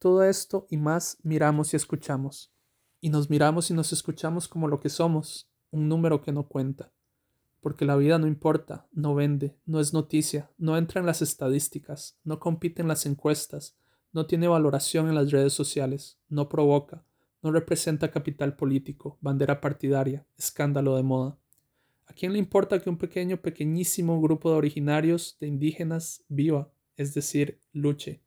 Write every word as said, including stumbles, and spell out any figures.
todo esto y más miramos y escuchamos. Y nos miramos y nos escuchamos como lo que somos, un número que no cuenta. Porque la vida no importa, no vende, no es noticia, no entra en las estadísticas, no compite en las encuestas, no tiene valoración en las redes sociales, no provoca, no representa capital político, bandera partidaria, escándalo de moda. ¿A quién le importa que un pequeño, pequeñísimo grupo de originarios, de indígenas, viva, es decir, luche,